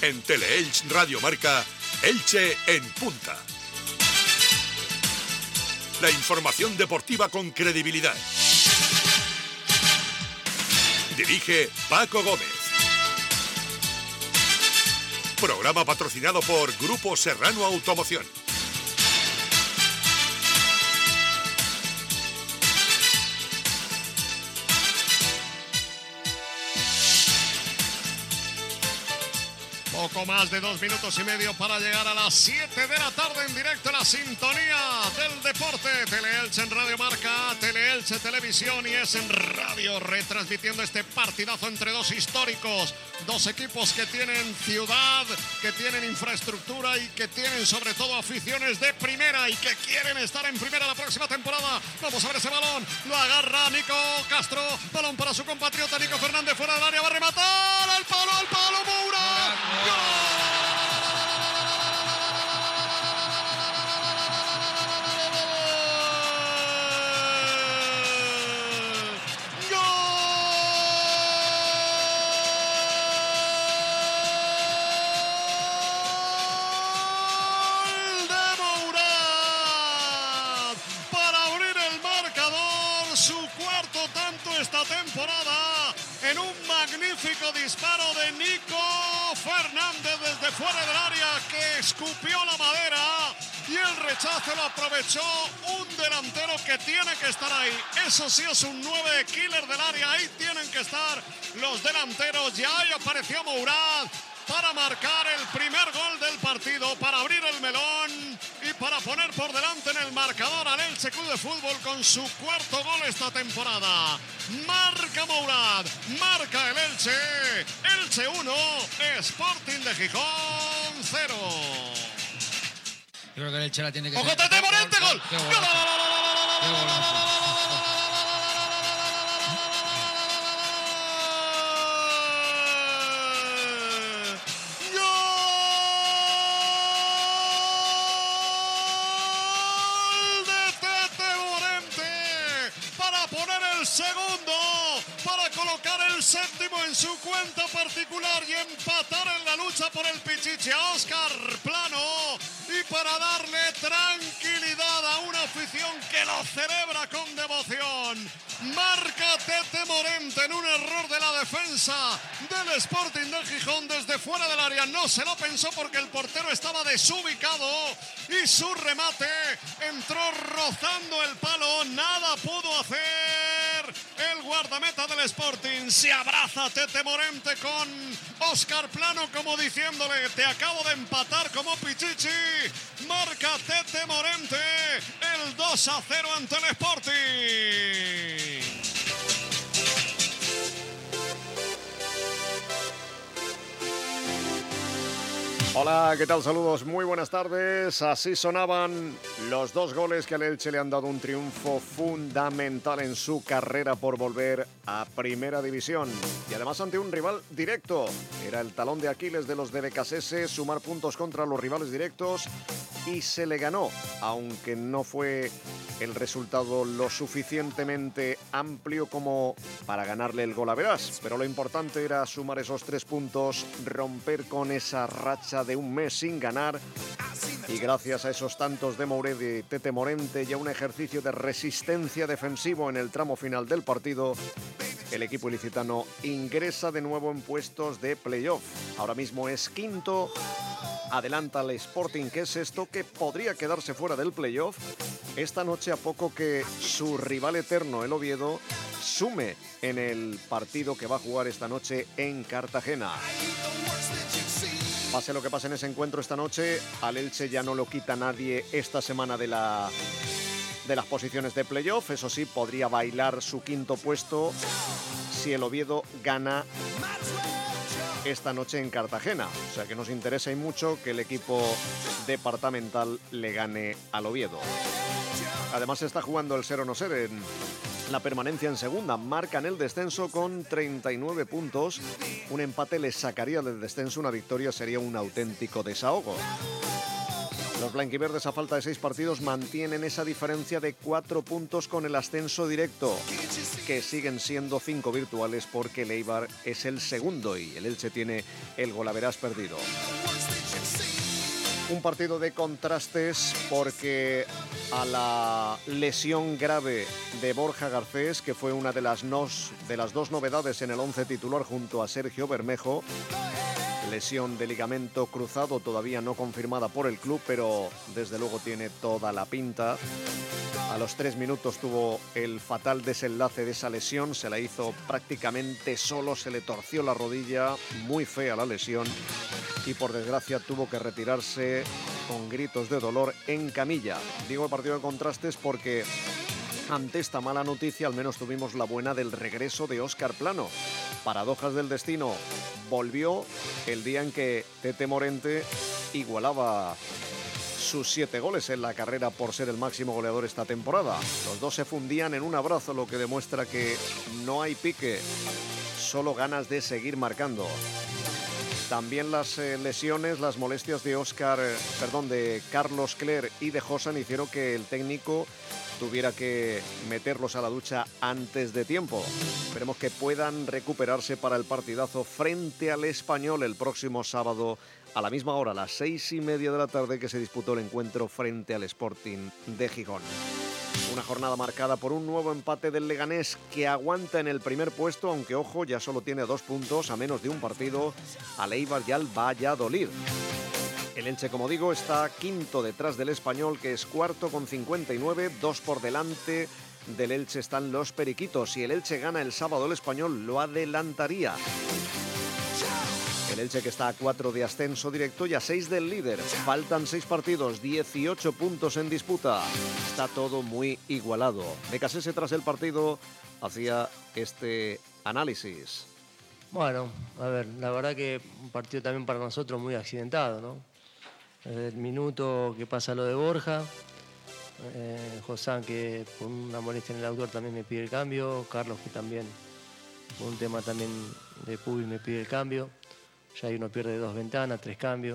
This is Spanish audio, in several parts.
En Teleelch Radio Marca, Elche en punta. La información deportiva con credibilidad. Dirige Paco Gómez. Programa patrocinado por Grupo Serrano Automoción. Poco más de 2 minutos y medio para llegar a las 7 de la tarde en directo en la sintonía del deporte. Teleelch en Radio Marca, Teleelch Televisión y es en radio retransmitiendo este partidazo entre dos históricos. Dos equipos que tienen ciudad, que tienen infraestructura y que tienen sobre todo aficiones de primera y que quieren estar en primera la próxima temporada. Vamos a ver ese balón, lo agarra Nico Castro, balón para su compatriota Nico Fernández fuera del área, va a rematar al palo, Moura. ¡Gol! Esta temporada en un magnífico disparo de Nico Fernández desde fuera del área que escupió la madera y el rechazo lo aprovechó un delantero que tiene que estar ahí. Eso sí es un 9 killer del área, ahí tienen que estar los delanteros. Ya ahí apareció Mourad para marcar el primer gol del partido, para abrir el melón y para poner por delante en el marcador al Elche Club de Fútbol con su cuarto gol esta temporada. Marca Mourad, marca el Elche. Elche 1, Sporting de Gijón 0. Creo que el Elche la tiene que... ¡Ojo, Tete Morente! ¡Gol! ¡Qué golazo! ¡Qué golazo! Segundo para colocar el séptimo en su cuenta particular y empatar en la lucha por el Pichichi a Óscar Plano y para darle tranquilidad a una afición que lo celebra con devoción. Marca Tete Morente en un error de la defensa del Sporting de Gijón desde fuera del área. No se lo pensó porque el portero estaba desubicado y su remate entró rozando el palo. Nada pudo hacer el guardameta del Sporting. Se abraza Tete Morente con Óscar Plano como diciéndole: te acabo de empatar como Pichichi. Marca Tete Morente el 2-0 ante el Sporting. Hola, ¿qué tal? Saludos, muy buenas tardes. Así sonaban los dos goles que al Elche le han dado un triunfo fundamental en su carrera por volver a Primera División. Y además ante un rival directo. Era el talón de Aquiles de los de Becasese, sumar puntos contra los rivales directos. Y se le ganó, aunque no fue el resultado lo suficientemente amplio como para ganarle el gol a Verás. Pero lo importante era sumar esos 3 puntos, romper con esa racha de un mes sin ganar y gracias a esos tantos de Mourad y Tete Morente y a un ejercicio de resistencia defensivo en el tramo final del partido, el equipo ilicitano ingresa de nuevo en puestos de playoff. Ahora mismo es quinto, adelanta al Sporting, que es sexto, que podría quedarse fuera del playoff esta noche a poco que su rival eterno, el Oviedo, sume en el partido que va a jugar esta noche en Cartagena. Pase lo que pase en ese encuentro esta noche, al Elche ya no lo quita nadie esta semana de las posiciones de playoff. Eso sí, podría bailar su quinto puesto si el Oviedo gana esta noche en Cartagena. O sea que nos interesa y mucho que el equipo departamental le gane al Oviedo. Además se está jugando el ser o no ser en la permanencia en segunda. Marcan el descenso con 39 puntos. Un empate les sacaría del descenso, una victoria sería un auténtico desahogo. Los blanquiverdes, a falta de 6 partidos, mantienen esa diferencia de 4 puntos con el ascenso directo, que siguen siendo 5 virtuales porque el Eibar es el segundo y el Elche tiene el golaverás perdido. Un partido de contrastes porque a la lesión grave de Borja Garcés, que fue una de las dos novedades en el 11 titular junto a Sergio Bermejo, lesión de ligamento cruzado todavía no confirmada por el club, pero desde luego tiene toda la pinta. A los 3 minutos tuvo el fatal desenlace de esa lesión, se la hizo prácticamente solo, se le torció la rodilla, muy fea la lesión, y por desgracia tuvo que retirarse con gritos de dolor en camilla. Digo el partido de contrastes porque ante esta mala noticia al menos tuvimos la buena del regreso de Óscar Plano. Paradojas del destino, volvió el día en que Tete Morente igualaba sus 7 goles en la carrera por ser el máximo goleador esta temporada. Los dos se fundían en un abrazo, lo que demuestra que no hay pique, solo ganas de seguir marcando. También las lesiones, las molestias de Carlos Cler y de Josan hicieron que el técnico tuviera que meterlos a la ducha antes de tiempo. Esperemos que puedan recuperarse para el partidazo frente al Español el próximo sábado a la misma hora, a las 6:30 de la tarde, que se disputó el encuentro frente al Sporting de Gijón. Una jornada marcada por un nuevo empate del Leganés, que aguanta en el primer puesto, aunque ojo, ya solo tiene 2 puntos a menos de un partido al Eibar y al Valladolid. El Elche, como digo, está quinto detrás del Español, que es cuarto con 59, 2 por delante del Elche están los Periquitos. Si el Elche gana el sábado, el Español lo adelantaría. El Elche, que está a 4 de ascenso directo y a 6 del líder. Faltan 6 partidos, 18 puntos en disputa. Está todo muy igualado. Becasese, tras el partido, hacía este análisis. Bueno, a ver, la verdad que un partido también para nosotros muy accidentado, ¿no? Desde el minuto que pasa lo de Borja, Josán, que por una molestia en el autor también me pide el cambio, Carlos, que también por un tema también de público me pide el cambio. Ya ahí uno pierde 2 ventanas, 3 cambios.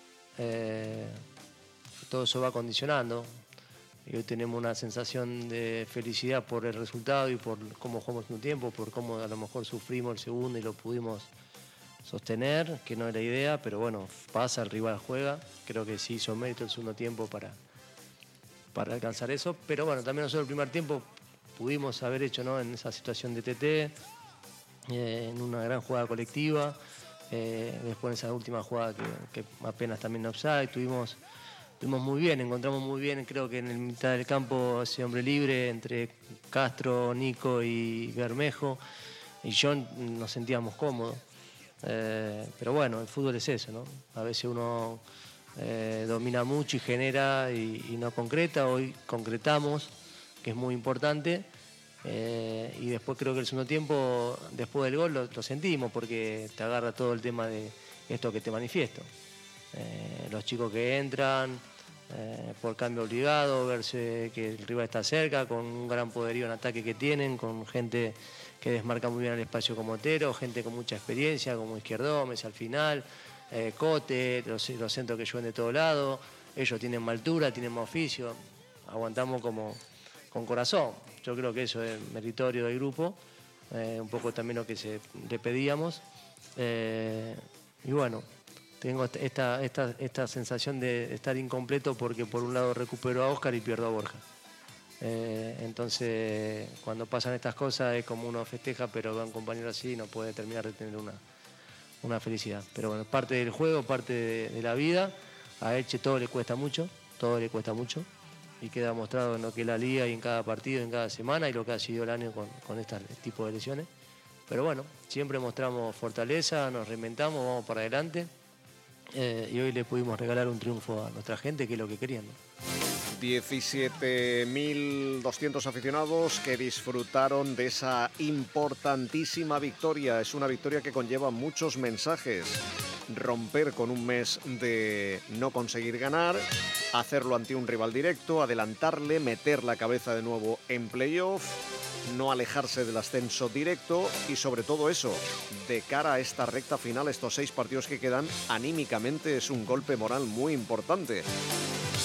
Todo eso va condicionando. Y hoy tenemos una sensación de felicidad por el resultado y por cómo jugamos un tiempo, por cómo a lo mejor sufrimos el segundo y lo pudimos sostener, que no era idea, pero bueno, pasa, el rival juega. Creo que sí hizo mérito el segundo tiempo para alcanzar eso. Pero bueno, también nosotros el primer tiempo pudimos haber hecho, ¿no?, en esa situación de TT, en una gran jugada colectiva. Después en esa última jugada que apenas también offside, estuvimos muy bien, encontramos muy bien, creo que en el mitad del campo ese hombre libre entre Castro, Nico y Bermejo, y yo nos sentíamos cómodos. Pero bueno, el fútbol es eso, ¿no? A veces uno domina mucho y genera y no concreta. Hoy concretamos, que es muy importante. Y después creo que el segundo tiempo, después del gol, lo sentimos, porque te agarra todo el tema de esto que te manifiesto. Los chicos que entran por cambio obligado, verse que el rival está cerca, con un gran poderío en ataque que tienen, con gente que desmarca muy bien el espacio como Otero, gente con mucha experiencia como Izquierdomes al final, Cote, los centros que llueven de todos lados. Ellos tienen más altura, tienen más oficio, aguantamos como con corazón. Yo creo que eso es meritorio del grupo, un poco también lo que le pedíamos. Y bueno, tengo esta sensación de estar incompleto porque por un lado recupero a Óscar y pierdo a Borja. Entonces, cuando pasan estas cosas es como uno festeja, pero va un compañero así y no puede terminar de tener una felicidad. Pero bueno, parte del juego, parte de la vida. A Elche todo le cuesta mucho, y queda mostrado en lo que es la liga y en cada partido, en cada semana, y lo que ha sido el año con este tipo de lesiones. Pero bueno, siempre mostramos fortaleza, nos reinventamos, vamos para adelante, y hoy le pudimos regalar un triunfo a nuestra gente, que es lo que querían, ¿no? 17.200 aficionados que disfrutaron de esa importantísima victoria. Es una victoria que conlleva muchos mensajes. Romper con un mes de no conseguir ganar, hacerlo ante un rival directo, adelantarle, meter la cabeza de nuevo en playoff, no alejarse del ascenso directo y sobre todo eso, de cara a esta recta final, estos 6 partidos que quedan, anímicamente es un golpe moral muy importante.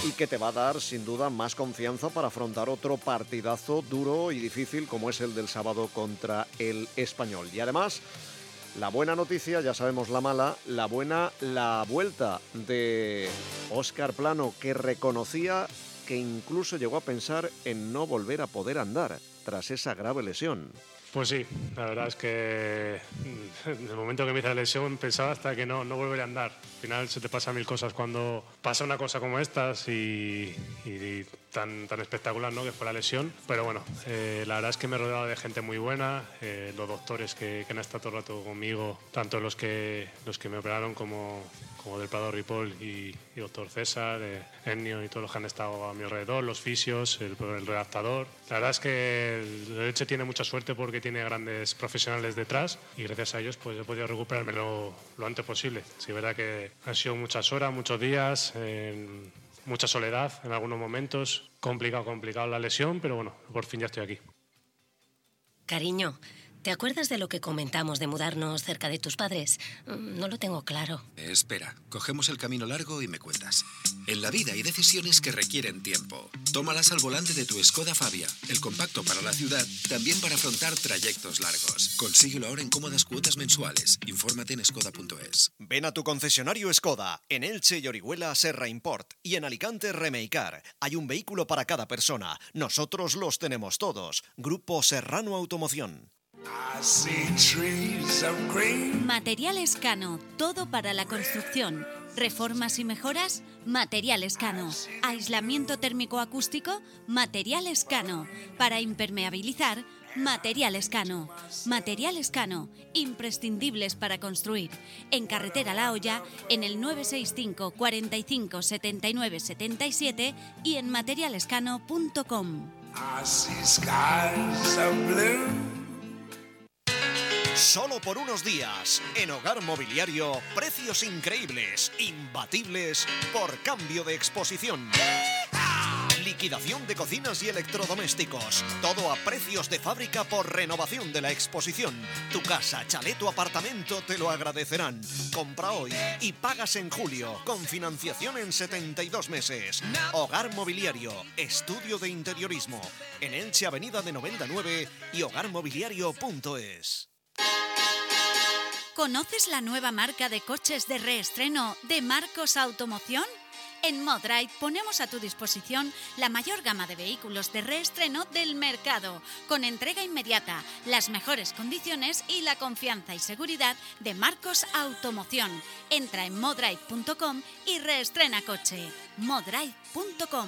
y que te va a dar sin duda más confianza para afrontar otro partidazo duro y difícil como es el del sábado contra el Español. Y además, la buena noticia, ya sabemos la mala, la buena, la vuelta de Óscar Plano, que reconocía que incluso llegó a pensar en no volver a poder andar tras esa grave lesión. Pues sí, la verdad es que en el momento que me hice la lesión pensaba hasta que no volveré a andar. Al final se te pasan mil cosas cuando pasa una cosa como estas y tan espectacular, ¿no?, que fue la lesión. Pero bueno, la verdad es que me he rodeado de gente muy buena, los doctores que han estado todo el rato conmigo, tanto los que me operaron como del Prado Ripoll y doctor César, Ennio y todos los que han estado a mi alrededor, los fisios, el redactador. La verdad es que el Elche tiene mucha suerte porque tiene grandes profesionales detrás y gracias a ellos pues he podido recuperarme lo antes posible. Sí, es verdad que han sido muchas horas, muchos días, mucha soledad en algunos momentos, complicado la lesión, pero bueno, por fin ya estoy aquí. Cariño, ¿te acuerdas de lo que comentamos de mudarnos cerca de tus padres? No lo tengo claro. Espera, cogemos el camino largo y me cuentas. En la vida hay decisiones que requieren tiempo. Tómalas al volante de tu Skoda Fabia, el compacto para la ciudad, también para afrontar trayectos largos. Consíguelo ahora en cómodas cuotas mensuales. Infórmate en skoda.es. Ven a tu concesionario Skoda, en Elche y Orihuela Serra Import y en Alicante Remeicar. Hay un vehículo para cada persona. Nosotros los tenemos todos. Grupo Serrano Automoción. Materiales Cano, todo para la construcción. Reformas y mejoras, Materiales Cano. Aislamiento térmico acústico, Materiales Cano. Para impermeabilizar, Materiales Cano. Materiales Cano, imprescindibles para construir. En Carretera La Hoya, en el 965 45 79 77 y en materialescano.com. Solo por unos días, en Hogar Mobiliario, precios increíbles, imbatibles, por cambio de exposición. Liquidación de cocinas y electrodomésticos. Todo a precios de fábrica por renovación de la exposición. Tu casa, chalet o apartamento te lo agradecerán. Compra hoy y pagas en julio, con financiación en 72 meses. Hogar Mobiliario, estudio de interiorismo. En Elche, Avenida de Novelda 9 y hogarmobiliario.es. ¿Conoces la nueva marca de coches de reestreno de Marcos Automoción? En Modride ponemos a tu disposición la mayor gama de vehículos de reestreno del mercado, con entrega inmediata, las mejores condiciones y la confianza y seguridad de Marcos Automoción. Entra en modride.com y reestrena coche. modride.com.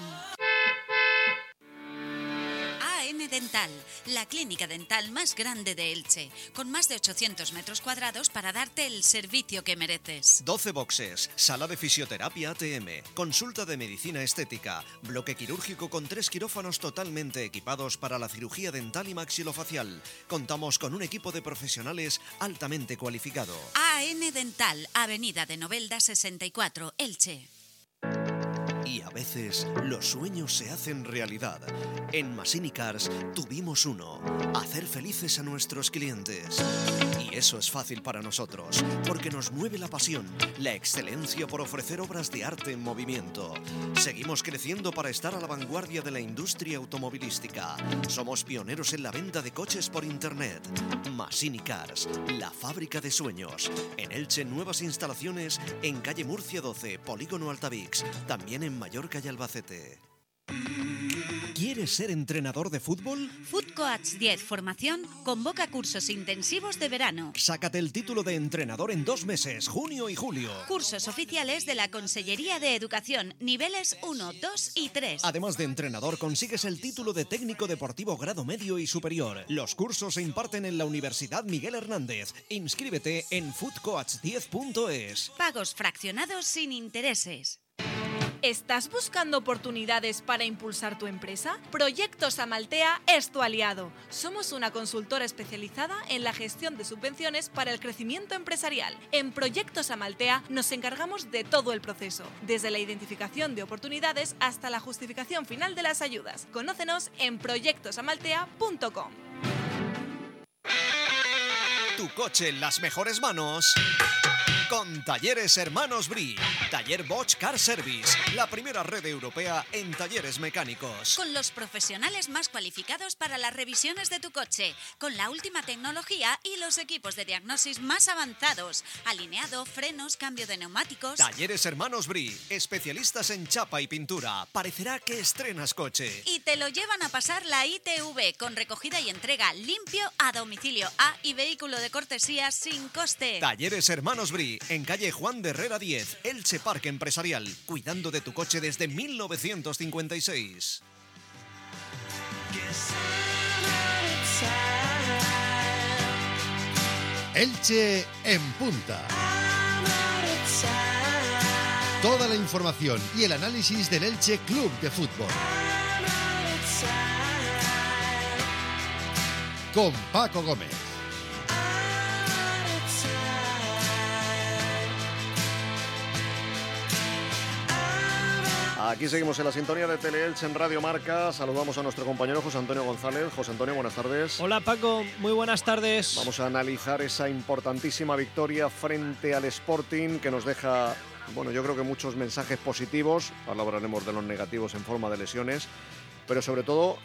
AN Dental, la clínica dental más grande de Elche, con más de 800 metros cuadrados para darte el servicio que mereces. 12 boxes, sala de fisioterapia ATM, consulta de medicina estética, bloque quirúrgico con 3 quirófanos totalmente equipados para la cirugía dental y maxilofacial. Contamos con un equipo de profesionales altamente cualificado. AN Dental, Avenida de Novelda 64, Elche. Y a veces los sueños se hacen realidad. En Massini Cars tuvimos uno: hacer felices a nuestros clientes. Y eso es fácil para nosotros, porque nos mueve la pasión, la excelencia por ofrecer obras de arte en movimiento. Seguimos creciendo para estar a la vanguardia de la industria automovilística. Somos pioneros en la venta de coches por internet. Massini Cars, la fábrica de sueños. En Elche, nuevas instalaciones en calle Murcia 12, Polígono Altavix. También en Mallorca y Albacete. ¿Quieres ser entrenador de fútbol? Food Coach 10 Formación convoca cursos intensivos de verano. Sácate el título de entrenador en 2 meses, junio y julio. Cursos oficiales de la Consellería de Educación, niveles 1, 2 y 3. Además de entrenador, consigues el título de técnico deportivo grado medio y superior. Los cursos se imparten en la Universidad Miguel Hernández. Inscríbete en foodcoach10.es. Pagos fraccionados sin intereses. ¿Estás buscando oportunidades para impulsar tu empresa? Proyectos Amaltea es tu aliado. Somos una consultora especializada en la gestión de subvenciones para el crecimiento empresarial. En Proyectos Amaltea nos encargamos de todo el proceso, desde la identificación de oportunidades hasta la justificación final de las ayudas. Conócenos en proyectosamaltea.com. Tu coche en las mejores manos con con Talleres Hermanos Brie. Taller Bosch Car Service, la primera red europea en talleres mecánicos. Con los profesionales más cualificados para las revisiones de tu coche, con la última tecnología y los equipos de diagnosis más avanzados. Alineado, frenos, cambio de neumáticos. Talleres Hermanos Brie, especialistas en chapa y pintura. Parecerá que estrenas coche. Y te lo llevan a pasar la ITV con recogida y entrega limpio a domicilio y vehículo de cortesía sin coste. Talleres Hermanos Brie, en calle Juan de Herrera 10, Elche Parque Empresarial, cuidando de tu coche desde 1956. Elche en punta. Toda la información y el análisis del Elche Club de Fútbol. Con Paco Gómez. Aquí seguimos en la sintonía de Teleelche en Radio Marca. Saludamos a nuestro compañero José Antonio González. José Antonio, buenas tardes. Hola Paco, muy buenas tardes. Vamos a analizar esa importantísima victoria frente al Sporting que nos deja, bueno, yo creo que muchos mensajes positivos. Ahora hablaremos de los negativos en forma de lesiones. Pero sobre todo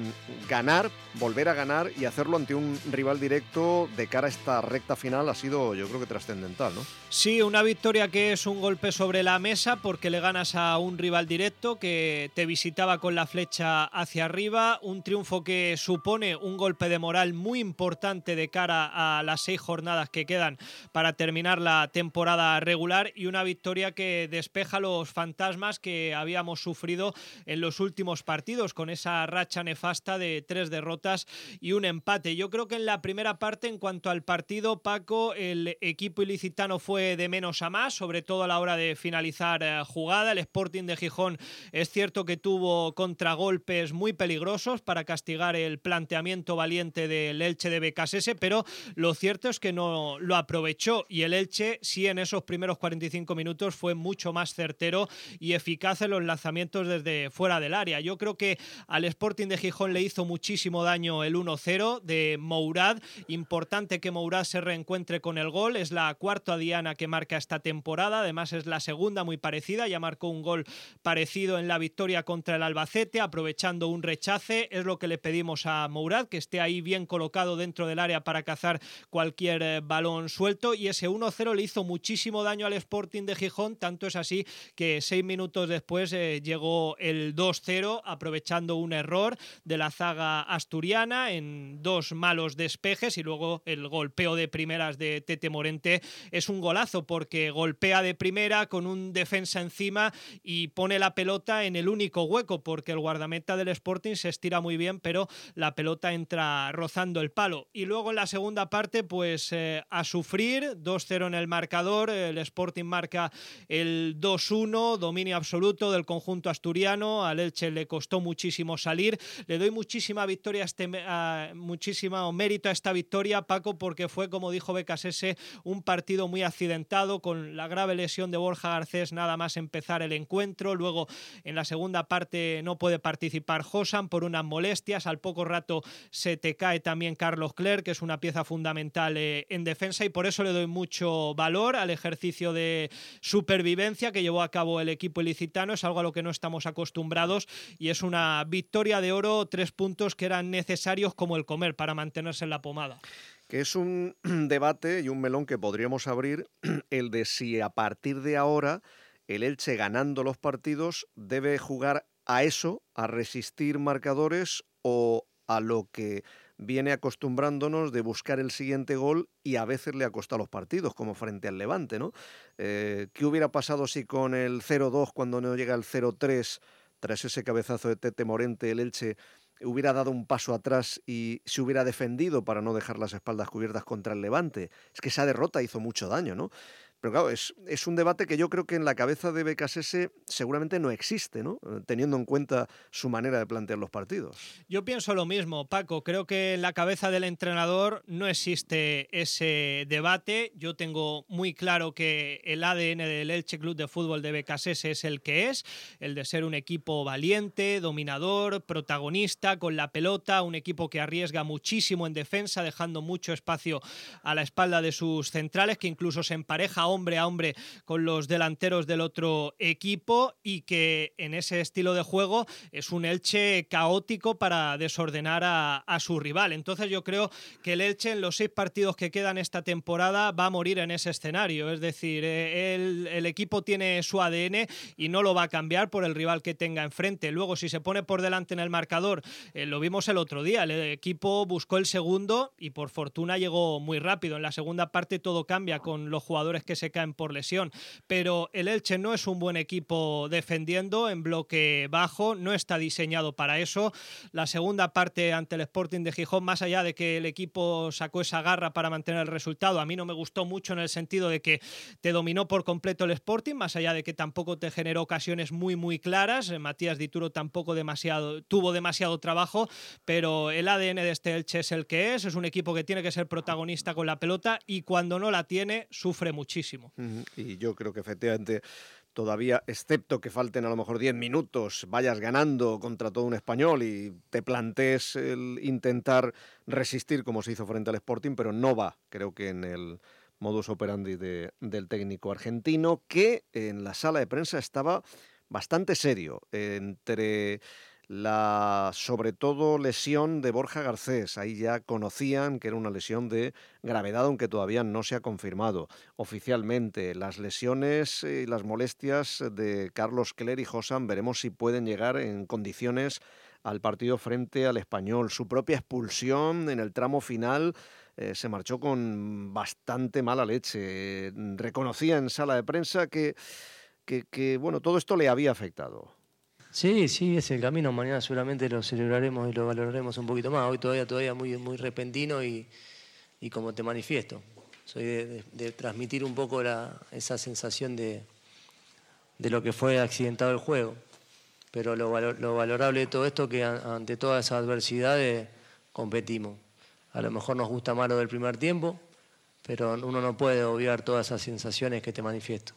ganar, volver a ganar y hacerlo ante un rival directo de cara a esta recta final ha sido, yo creo que trascendental, ¿no? Sí, una victoria que es un golpe sobre la mesa porque le ganas a un rival directo que te visitaba con la flecha hacia arriba, un triunfo que supone un golpe de moral muy importante de cara a las 6 jornadas que quedan para terminar la temporada regular y una victoria que despeja los fantasmas que habíamos sufrido en los últimos partidos, con esa racha nefasta de 3 derrotas y un empate. Yo creo que en la primera parte, en cuanto al partido, Paco, el equipo ilicitano fue de menos a más, sobre todo a la hora de finalizar jugada. El Sporting de Gijón es cierto que tuvo contragolpes muy peligrosos para castigar el planteamiento valiente del Elche de Becasese, pero lo cierto es que no lo aprovechó y el Elche sí en esos primeros 45 minutos fue mucho más certero y eficaz en los lanzamientos desde fuera del área. Yo creo que al Sporting de Gijón le hizo muchísimo daño el 1-0 de Mourad. Importante que Mourad se reencuentre con el gol. Es la cuarta diana que marca esta temporada. Además es la segunda muy parecida. Ya marcó un gol parecido en la victoria contra el Albacete, aprovechando un rechace. Es lo que le pedimos a Mourad, que esté ahí bien colocado dentro del área para cazar cualquier balón suelto. Y ese 1-0 le hizo muchísimo daño al Sporting de Gijón. Tanto es así que 6 minutos después llegó el 2-0, aprovechando un error de la zaga asturiana en 2 malos despejes y luego el golpeo de primeras de Tete Morente es un golazo porque golpea de primera con un defensa encima y pone la pelota en el único hueco porque el guardameta del Sporting se estira muy bien pero la pelota entra rozando el palo y luego en la segunda parte pues a sufrir, 2-0 en el marcador, el Sporting marca el 2-1, dominio absoluto del conjunto asturiano, al Elche le costó muchísimo salir. Le doy muchísima victoria muchísimo mérito a esta victoria, Paco, porque fue, como dijo Becasese, un partido muy accidentado con la grave lesión de Borja Garcés nada más empezar el encuentro. Luego en la segunda parte no puede participar Josan por unas molestias. Al poco rato se te cae también Carlos Clerc, que es una pieza fundamental en defensa y por eso le doy mucho valor al ejercicio de supervivencia que llevó a cabo el equipo ilicitano. Es algo a lo que no estamos acostumbrados y es una victoria de oro, 3 puntos que eran necesarios como el comer para mantenerse en la pomada. Que es un debate y un melón que podríamos abrir, el de si a partir de ahora el Elche ganando los partidos debe jugar a eso, a resistir marcadores o a lo que viene acostumbrándonos de buscar el siguiente gol y a veces le ha costado los partidos, como frente al Levante, ¿no? ¿Qué hubiera pasado si con el 0-2 cuando no llega el 0-3 tras ese cabezazo de Tete Morente, el Elche hubiera dado un paso atrás y se hubiera defendido para no dejar las espaldas cubiertas contra el Levante? Es que esa derrota hizo mucho daño, ¿no? Pero claro, es un debate que yo creo que en la cabeza de Becasese seguramente no existe, ¿no? Teniendo en cuenta su manera de plantear los partidos. Yo pienso lo mismo, Paco. Creo que en la cabeza del entrenador no existe ese debate. Yo tengo muy claro que el ADN del Elche Club de Fútbol de Becasese es el que es, el de ser un equipo valiente, dominador, protagonista, con la pelota, un equipo que arriesga muchísimo en defensa, dejando mucho espacio a la espalda de sus centrales, que incluso se empareja hombre a hombre con los delanteros del otro equipo y que en ese estilo de juego es un Elche caótico para desordenar a su rival. Entonces yo creo que el Elche en los 6 partidos que quedan esta temporada va a morir en ese escenario. Es decir, el equipo tiene su ADN y no lo va a cambiar por el rival que tenga enfrente. Luego, si se pone por delante en el marcador, lo vimos el otro día, el equipo buscó el segundo y por fortuna llegó muy rápido. En la segunda parte todo cambia con los jugadores que se caen por lesión, pero el Elche no es un buen equipo defendiendo en bloque bajo, no está diseñado para eso. La segunda parte ante el Sporting de Gijón, más allá de que el equipo sacó esa garra para mantener el resultado, a mí no me gustó mucho en el sentido de que te dominó por completo el Sporting, más allá de que tampoco te generó ocasiones muy claras. Matías Dituro tampoco tuvo demasiado trabajo, pero el ADN de este Elche es el que es un equipo que tiene que ser protagonista con la pelota y cuando no la tiene sufre muchísimo. Y yo creo que efectivamente todavía, excepto que falten a lo mejor 10 minutos, vayas ganando contra todo un Español y te plantees el intentar resistir como se hizo frente al Sporting, pero no va, creo que en el modus operandi del técnico argentino, que en la sala de prensa estaba bastante serio entre la, sobre todo, lesión de Borja Garcés. Ahí ya conocían que era una lesión de gravedad, aunque todavía no se ha confirmado oficialmente. Las lesiones y las molestias de Carlos Keller y Josan, veremos si pueden llegar en condiciones al partido frente al Español. Su propia expulsión en el tramo final se marchó con bastante mala leche. Reconocía en sala de prensa que bueno, todo esto le había afectado. Sí, es el camino. Mañana seguramente lo celebraremos y lo valoraremos un poquito más. Hoy todavía muy repentino y como te manifiesto. Soy de transmitir un poco esa sensación de lo que fue accidentado el juego. Pero lo valorable de todo esto es que ante todas esas adversidades competimos. A lo mejor nos gusta más lo del primer tiempo, pero uno no puede obviar todas esas sensaciones que te manifiesto.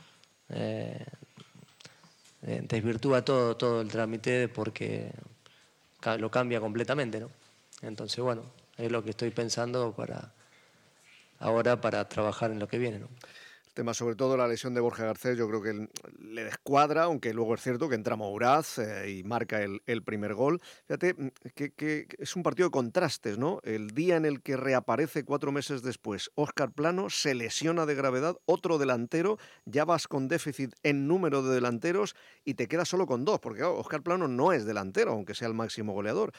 Desvirtúa todo el trámite porque lo cambia completamente, ¿no? Entonces, bueno, es lo que estoy pensando ahora para trabajar en lo que viene, ¿no? Tema sobre todo la lesión de Borja Garcés, yo creo que le descuadra, aunque luego es cierto que entra Mouraz y marca el primer gol. Fíjate que es un partido de contrastes, ¿no? El día en el que reaparece 4 meses después Óscar Plano, se lesiona de gravedad, otro delantero, ya vas con déficit en número de delanteros y te quedas solo con 2, porque claro, Óscar Plano no es delantero, aunque sea el máximo goleador.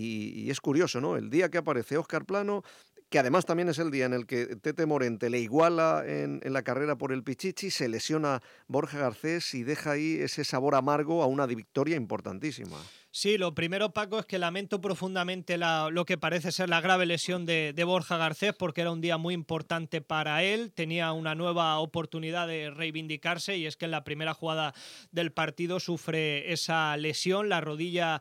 Y es curioso, ¿no? El día que aparece Óscar Plano, que además también es el día en el que Tete Morente le iguala en la carrera por el Pichichi, se lesiona Borja Garcés y deja ahí ese sabor amargo a una victoria importantísima. Sí, lo primero, Paco, es que lamento profundamente lo que parece ser la grave lesión de Borja Garcés, porque era un día muy importante para él, tenía una nueva oportunidad de reivindicarse y es que en la primera jugada del partido sufre esa lesión, la rodilla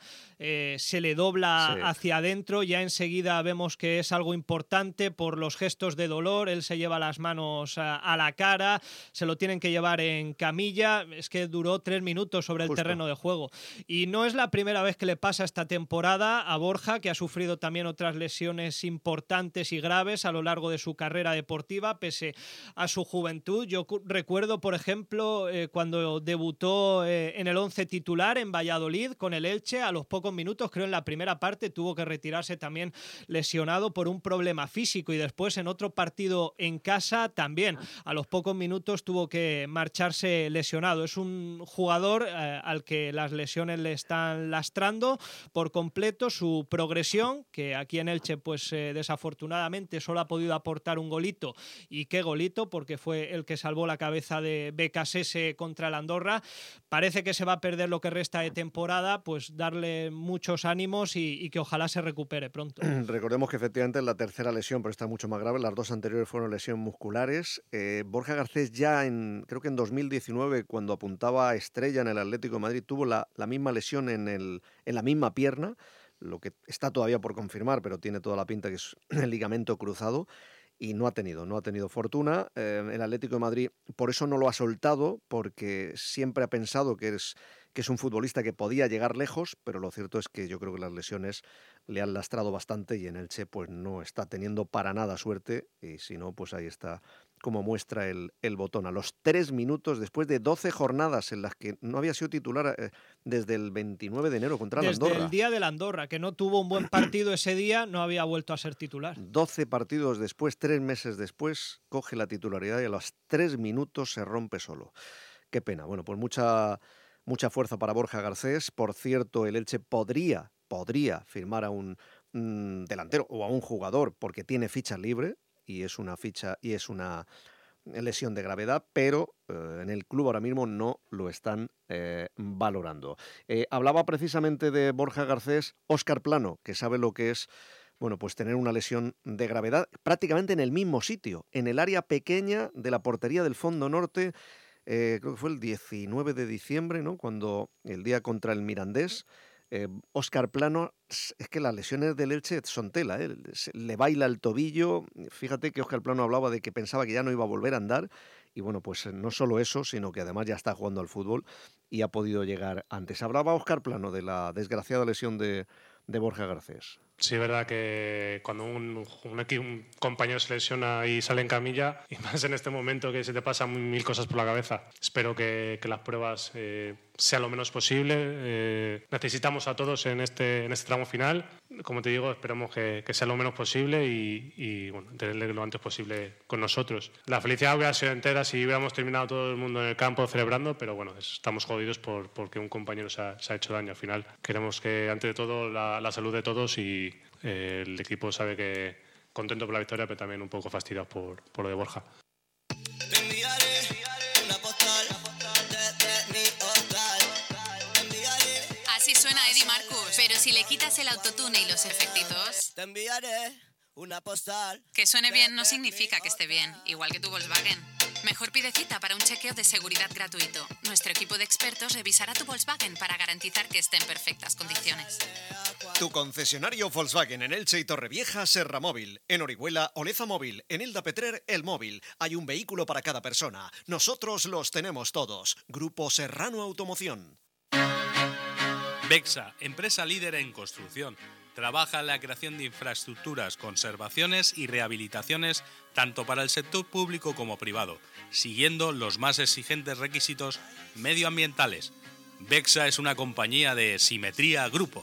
se le dobla hacia adentro, ya enseguida vemos que es algo importante por los gestos de dolor, él se lleva las manos a la cara, se lo tienen que llevar en camilla, es que duró 3 minutos sobre el terreno de juego y no es la primera vez que le pasa esta temporada a Borja, que ha sufrido también otras lesiones importantes y graves a lo largo de su carrera deportiva, pese a su juventud. Yo recuerdo, por ejemplo, cuando debutó en el 11 titular en Valladolid con el Elche, a los pocos minutos, creo en la primera parte, tuvo que retirarse también lesionado por un problema físico y después en otro partido en casa también, a los pocos minutos tuvo que marcharse lesionado. Es un jugador al que las lesiones le están lastrando por completo su progresión, que aquí en Elche pues desafortunadamente solo ha podido aportar un golito, y qué golito, porque fue el que salvó la cabeza de BKSS contra el Andorra. Parece que se va a perder lo que resta de temporada, pues darle muchos ánimos y que ojalá se recupere pronto. Recordemos que efectivamente es la tercera lesión, pero está mucho más grave, las 2 anteriores fueron lesiones musculares. Borja Garcés ya creo que en 2019, cuando apuntaba a estrella en el Atlético de Madrid, tuvo la misma lesión en la misma pierna, lo que está todavía por confirmar, pero tiene toda la pinta que es el ligamento cruzado, y no ha tenido fortuna. El Atlético de Madrid por eso no lo ha soltado, porque siempre ha pensado que es un futbolista que podía llegar lejos, pero lo cierto es que yo creo que las lesiones le han lastrado bastante y en Elche pues no está teniendo para nada suerte, y si no, pues ahí está como muestra el botón. A los 3 minutos, después de 12 jornadas en las que no había sido titular desde el 29 de enero contra la Andorra. Desde el día de la Andorra, que no tuvo un buen partido ese día, no había vuelto a ser titular. 12 partidos después, 3 meses después, coge la titularidad y a los 3 minutos se rompe solo. Qué pena. Bueno, pues mucha fuerza para Borja Garcés. Por cierto, el Elche podría firmar a un delantero o a un jugador porque tiene ficha libre y es una lesión de gravedad, pero en el club ahora mismo no lo están valorando. Hablaba precisamente de Borja Garcés Óscar Plano, que sabe lo que es, bueno, pues tener una lesión de gravedad prácticamente en el mismo sitio, en el área pequeña de la portería del Fondo Norte. Creo que fue el 19 de diciembre, ¿no? Cuando el día contra el Mirandés, Óscar Plano, es que las lesiones del Elche son tela, le baila el tobillo. Fíjate que Óscar Plano hablaba de que pensaba que ya no iba a volver a andar y bueno, pues no solo eso, sino que además ya está jugando al fútbol y ha podido llegar antes. Hablaba Óscar Plano de la desgraciada lesión de Borja Garcés. Sí, es verdad que cuando un compañero se lesiona y sale en camilla, y más en este momento que se te pasan 1000 cosas por la cabeza. Espero que las pruebas sean lo menos posible. Necesitamos a todos en este tramo final. Como te digo, esperamos que sea lo menos posible y bueno, tenerle lo antes posible con nosotros. La felicidad hubiera sido entera si hubiéramos terminado todo el mundo en el campo celebrando, pero bueno, estamos jodidos porque un compañero se ha hecho daño. Al final queremos que, ante todo, la salud de todos y el equipo sabe que contento por la victoria, pero también un poco fastidiado por lo de Borja. Así suena Eddie Marcus, pero si le quitas el autotune y los efectitos... Te enviaré una postal. Que suene bien no significa que esté bien, igual que tu Volkswagen. Mejor pide cita para un chequeo de seguridad gratuito. Nuestro equipo de expertos revisará tu Volkswagen para garantizar que esté en perfectas condiciones. Tu concesionario Volkswagen en Elche y Torrevieja, Serra Móvil. En Orihuela, Oleza Móvil. En Elda Petrer, El Móvil. Hay un vehículo para cada persona. Nosotros los tenemos todos. Grupo Serrano Automoción. Bexa, empresa líder en construcción. Trabaja en la creación de infraestructuras, conservaciones y rehabilitaciones tanto para el sector público como privado, siguiendo los más exigentes requisitos medioambientales. Bexa es una compañía de Simetría Grupo.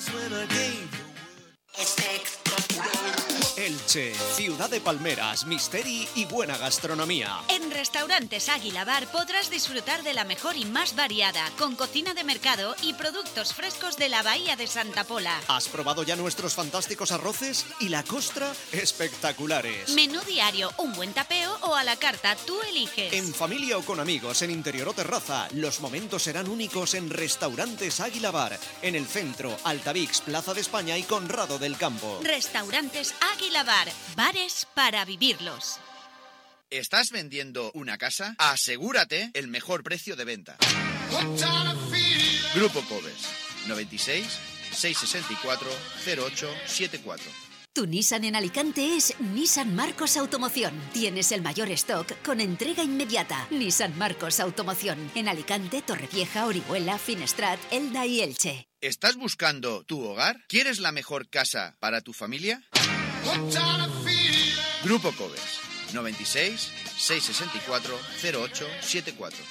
Elche, ciudad de palmeras, misteri y buena gastronomía. En Restaurantes Águila Bar podrás disfrutar de la mejor y más variada, con cocina de mercado y productos frescos de la Bahía de Santa Pola. ¿Has probado ya nuestros fantásticos arroces? Y la costra, espectaculares. Menú diario, un buen tapeo o a la carta, tú eliges. En familia o con amigos, en interior o terraza, los momentos serán únicos en Restaurantes Águila Bar, en el centro, Altavix, Plaza de España y Conrado del Campo. Restaurantes Águila Bar, bares para vivirlos. ¿Estás vendiendo una casa? Asegúrate el mejor precio de venta. Grupo Covers, 96 664 0874. Tu Nissan en Alicante es Nissan Marcos Automoción. Tienes el mayor stock con entrega inmediata. Nissan Marcos Automoción. En Alicante, Torrevieja, Orihuela, Finestrat, Elda y Elche. ¿Estás buscando tu hogar? ¿Quieres la mejor casa para tu familia? Grupo Covers, 96 664 0874.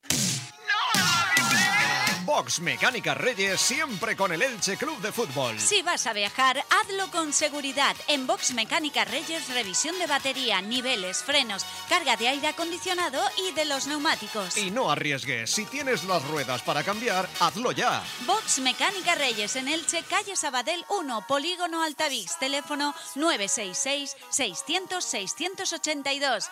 Box Mecánica Reyes, siempre con el Elche Club de Fútbol. Si vas a viajar, hazlo con seguridad. En Box Mecánica Reyes, revisión de batería, niveles, frenos, carga de aire acondicionado y de los neumáticos. Y no arriesgues, si tienes las ruedas para cambiar, hazlo ya. Box Mecánica Reyes en Elche, calle Sabadell 1, Polígono Altavix, teléfono 966 600 682.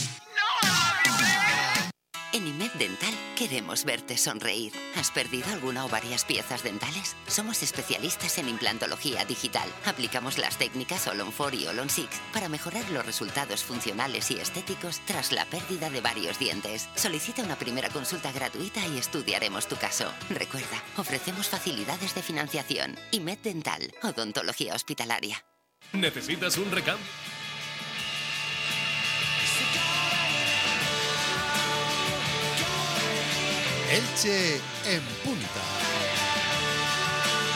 En IMED Dental queremos verte sonreír. ¿Has perdido alguna o varias piezas dentales? Somos especialistas en implantología digital. Aplicamos las técnicas All-on-4 y All-on-6 para mejorar los resultados funcionales y estéticos tras la pérdida de varios dientes. Solicita una primera consulta gratuita y estudiaremos tu caso. Recuerda, ofrecemos facilidades de financiación. IMED Dental, odontología hospitalaria. ¿Necesitas un recam? Elche en punta.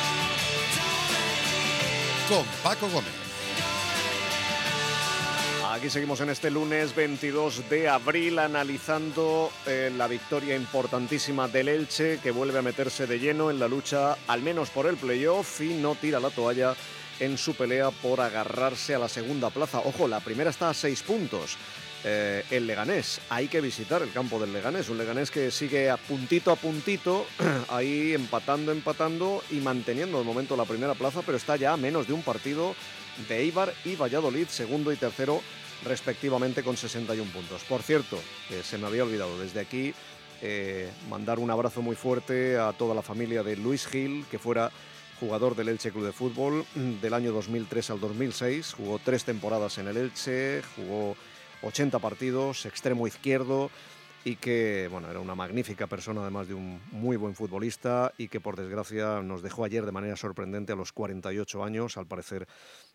Con Paco Gómez. Aquí seguimos en este lunes 22 de abril analizando la victoria importantísima del Elche, que vuelve a meterse de lleno en la lucha, al menos por el playoff, y no tira la toalla en su pelea por agarrarse a la segunda plaza. Ojo, la primera está a 6 puntos. El Leganés, hay que visitar el campo del Leganés, un Leganés que sigue a puntito, ahí empatando y manteniendo de momento la primera plaza, pero está ya a menos de un partido de Eibar y Valladolid, segundo y tercero respectivamente, con 61 puntos. Por cierto, se me había olvidado desde aquí mandar un abrazo muy fuerte a toda la familia de Luis Gil, que fuera jugador del Elche Club de Fútbol del año 2003 al 2006, jugó 3 temporadas en el Elche, jugó 80 partidos, extremo izquierdo, y que, bueno, era una magnífica persona, además de un muy buen futbolista, y que por desgracia nos dejó ayer de manera sorprendente a los 48 años. Al parecer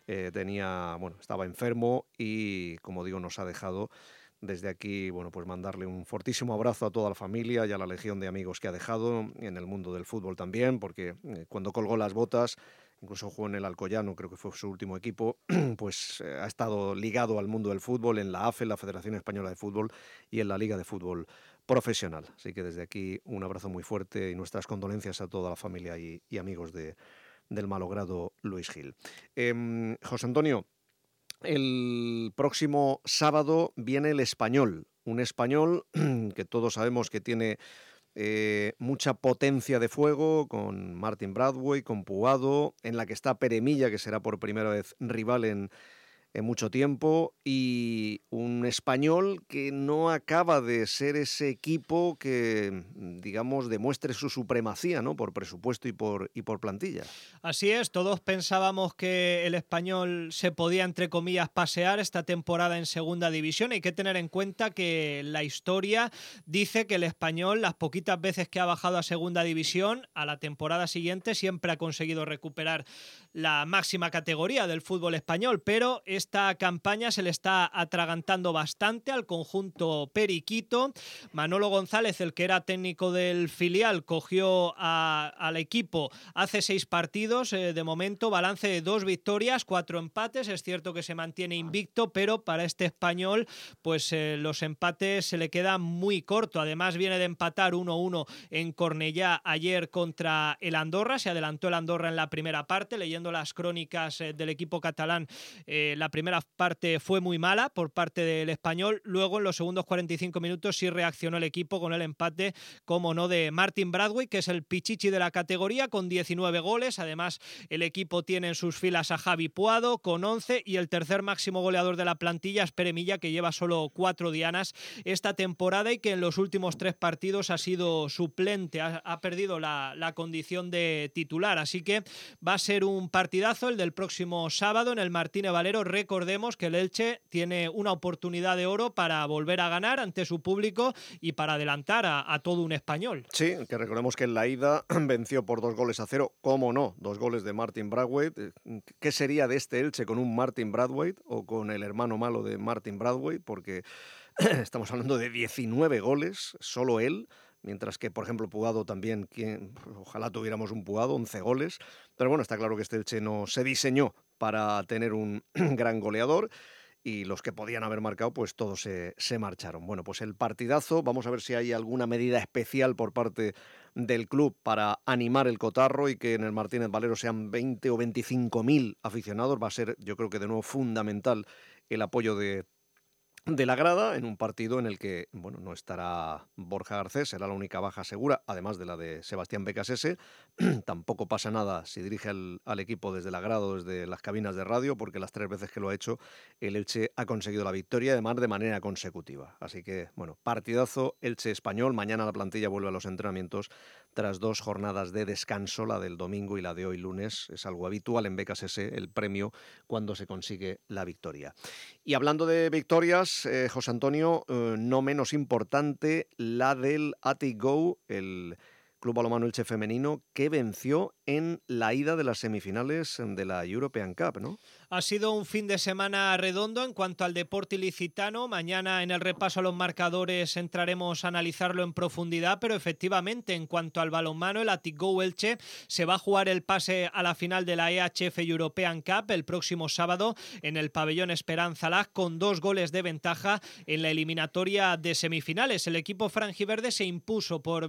estaba enfermo y, como digo, nos ha dejado. Desde aquí, bueno, pues mandarle un fortísimo abrazo a toda la familia y a la legión de amigos que ha dejado en el mundo del fútbol también, porque cuando colgó las botas, incluso jugó en el Alcoyano, creo que fue su último equipo, pues ha estado ligado al mundo del fútbol en la AFE, la Federación Española de Fútbol, y en la Liga de Fútbol Profesional. Así que desde aquí un abrazo muy fuerte y nuestras condolencias a toda la familia y amigos del malogrado Luis Gil. José Antonio, el próximo sábado viene el Español, un Español que todos sabemos que tiene mucha potencia de fuego, con Martin Brathwaite, con Puado, en la que está Pere Milla, que será por primera vez rival en mucho tiempo, y un Español que no acaba de ser ese equipo que, digamos, demuestre su supremacía, ¿no?, por presupuesto y por plantilla. Así es, todos pensábamos que el Español se podía, entre comillas, pasear esta temporada en segunda división. Hay que tener en cuenta que la historia dice que el Español, las poquitas veces que ha bajado a segunda división, a la temporada siguiente siempre ha conseguido recuperar la máxima categoría del fútbol español, pero esta campaña se le está atragantando bastante al conjunto periquito. Manolo González, el que era técnico del filial, cogió al equipo hace 6 partidos, de momento balance de 2 victorias, 4 empates. Es cierto que se mantiene invicto, pero para este Español pues los empates se le quedan muy corto. Además viene de empatar 1-1 en Cornellá ayer contra el Andorra. Se adelantó el Andorra en la primera parte. Leyendo las crónicas del equipo catalán, la primera parte fue muy mala por parte del Español. Luego, en los segundos 45 minutos, sí reaccionó el equipo con el empate, como no, de Martin Brathwaite, que es el pichichi de la categoría, con 19 goles. Además, el equipo tiene en sus filas a Javi Puado, con 11, y el tercer máximo goleador de la plantilla es Pere Milla, que lleva solo 4 dianas esta temporada y que en los últimos 3 partidos ha sido suplente, ha perdido la condición de titular. Así que va a ser un partidazo el del próximo sábado en el Martínez Valero. Recordemos que el Elche tiene una oportunidad de oro para volver a ganar ante su público y para adelantar a todo un Español. Sí, que recordemos que en la ida venció por 2-0, cómo no, 2 goles de Martin Brathwaite. ¿Qué sería de este Elche con un Martin Brathwaite o con el hermano malo de Martin Brathwaite? Porque estamos hablando de 19 goles, solo él. Mientras que, por ejemplo, Puado también, ojalá tuviéramos un Puado, 11 goles. Pero bueno, está claro que este Elche no se diseñó para tener un gran goleador, y los que podían haber marcado, pues todos se marcharon. Bueno, pues el partidazo, vamos a ver si hay alguna medida especial por parte del club para animar el cotarro y que en el Martínez Valero sean 20 o 25.000 aficionados. Va a ser, yo creo que de nuevo, fundamental el apoyo de la grada en un partido en el que, bueno, no estará Borja Garcés, será la única baja segura, además de la de Sebastián Becasese. Tampoco pasa nada si dirige al equipo desde la grada o desde las cabinas de radio, porque las 3 veces que lo ha hecho, el Elche ha conseguido la victoria, además de manera consecutiva. Así que, bueno, partidazo Elche-Español. Mañana la plantilla vuelve a los entrenamientos tras 2 jornadas de descanso, la del domingo y la de hoy lunes. Es algo habitual en Becasese, el premio cuando se consigue la victoria. Y hablando de victorias, José Antonio, no menos importante la del Athletic Go, el Club Balonmano Elche femenino que venció en la ida de las semifinales de la European Cup, ¿no? Ha sido un fin de semana redondo en cuanto al deporte ilicitano. Mañana en el repaso a los marcadores entraremos a analizarlo en profundidad, pero efectivamente en cuanto al balonmano, el Athletic Go Elche se va a jugar el pase a la final de la EHF European Cup el próximo sábado en el pabellón Esperanza Lag con 2 goles de ventaja en la eliminatoria de semifinales. El equipo franjiverde se impuso por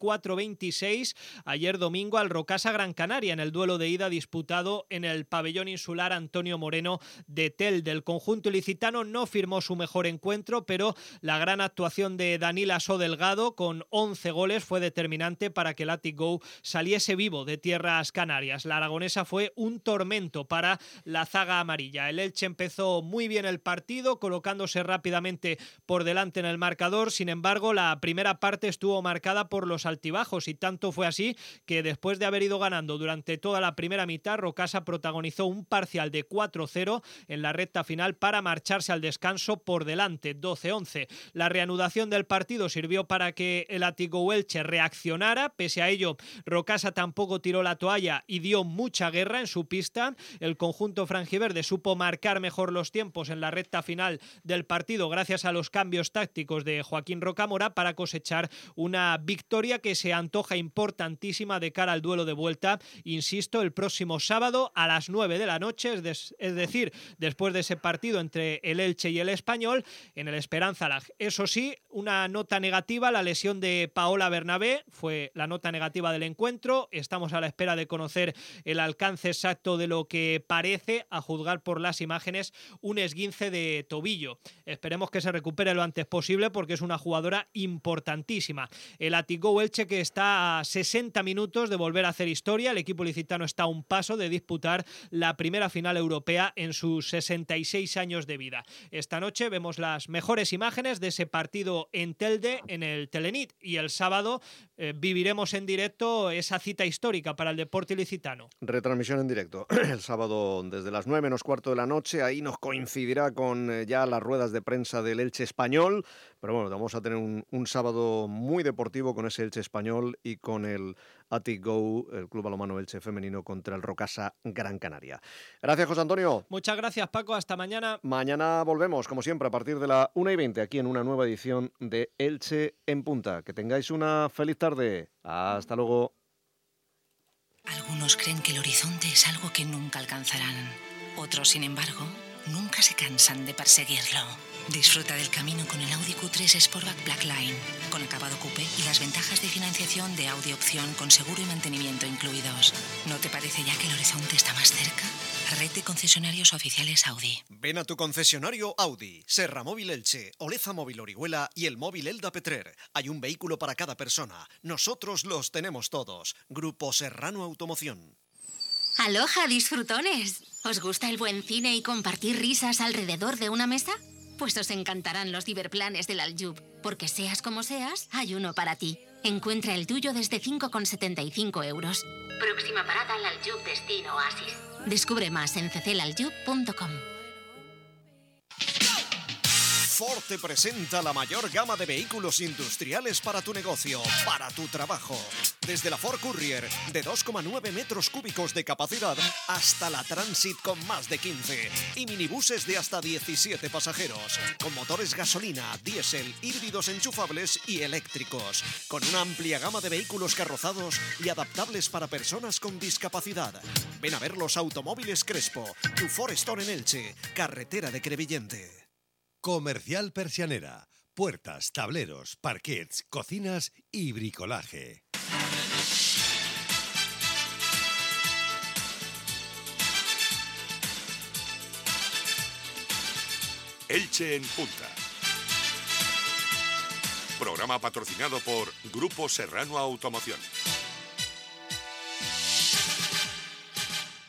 24-26 ayer domingo al Rocasa Gran Canaria en el duelo de ida disputado en el pabellón insular Antonio Moreno de Telde. El conjunto ilicitano no firmó su mejor encuentro, pero la gran actuación de Danila So Delgado con 11 goles fue determinante para que el Athletic Go saliese vivo de tierras canarias. La aragonesa fue un tormento para la zaga amarilla. El Elche empezó muy bien el partido, colocándose rápidamente por delante en el marcador. Sin embargo, la primera parte estuvo marcada por los altibajos y tanto fue así que después de haber ido ganando durante toda la primera mitad, Rocasa protagonizó un parcial de 4-0 en la recta final para marcharse al descanso por delante, 12-11. La reanudación del partido sirvió para que el Athletic Go Elche reaccionara. Pese a ello, Rocasa tampoco tiró la toalla y dio mucha guerra en su pista. El conjunto franjiverde supo marcar mejor los tiempos en la recta final del partido gracias a los cambios tácticos de Joaquín Rocamora para cosechar una victoria que se antoja importantísima de cara al duelo de vuelta, insisto, el próximo sábado a las 9 de la noche, es decir, después de ese partido entre el Elche y el Español en el Esperanza Lag. Eso sí, una nota negativa, la lesión de Paola Bernabé fue la nota negativa del encuentro. Estamos a la espera de conocer el alcance exacto de lo que parece, a juzgar por las imágenes, un esguince de tobillo. Esperemos que se recupere lo antes posible porque es una jugadora importantísima. El Athletic Go Elche que está a 60 minutos de volver a hacer historia. El equipo ilicitano está a un paso de disputar la primera final europea en sus 66 años de vida. Esta noche vemos las mejores imágenes de ese partido en Telde, en el Telenit, y el sábado viviremos en directo esa cita histórica para el deporte ilicitano. Retransmisión en directo el sábado desde las 9 menos cuarto de la noche. Ahí nos coincidirá con ya las ruedas de prensa del Elche Español. Pero bueno, vamos a tener un sábado muy deportivo con ese Elche Español y con el Athletic Go, el Club Balonmano Elche femenino contra el Rocasa Gran Canaria. Gracias, José Antonio. Muchas gracias, Paco. Hasta mañana. Mañana volvemos, como siempre, a partir de la 1:20 aquí en una nueva edición de Elche en Punta. Que tengáis una feliz tarde. Hasta luego. Algunos creen que el horizonte es algo que nunca alcanzarán. Otros, sin embargo, nunca se cansan de perseguirlo. Disfruta del camino con el Audi Q3 Sportback Blackline, con acabado coupé y las ventajas de financiación de Audi Opción con seguro y mantenimiento incluidos. ¿No te parece ya que el horizonte está más cerca? Red de concesionarios oficiales Audi. Ven a tu concesionario Audi, Serra Móvil Elche, Oleza Móvil Orihuela y el móvil Elda Petrer. Hay un vehículo para cada persona. Nosotros los tenemos todos. Grupo Serrano Automoción. ¡Aloha, disfrutones! ¿Os gusta el buen cine y compartir risas alrededor de una mesa? Pues os encantarán los Diverplanes del Aljub, porque seas como seas, hay uno para ti. Encuentra el tuyo desde 5,75 euros. Próxima parada al Aljub Destino Oasis. Descubre más en cclaljub.com. Ford te presenta la mayor gama de vehículos industriales para tu negocio, para tu trabajo. Desde la Ford Courier, de 2,9 metros cúbicos de capacidad, hasta la Transit con más de 15. Y minibuses de hasta 17 pasajeros, con motores gasolina, diésel, híbridos enchufables y eléctricos. Con una amplia gama de vehículos carrozados y adaptables para personas con discapacidad. Ven a ver los Automóviles Crespo, tu Ford Store en Elche, carretera de Crevillente. Comercial Persianera. Puertas, tableros, parquets, cocinas y bricolaje. Elche en Punta. Programa patrocinado por Grupo Serrano Automoción.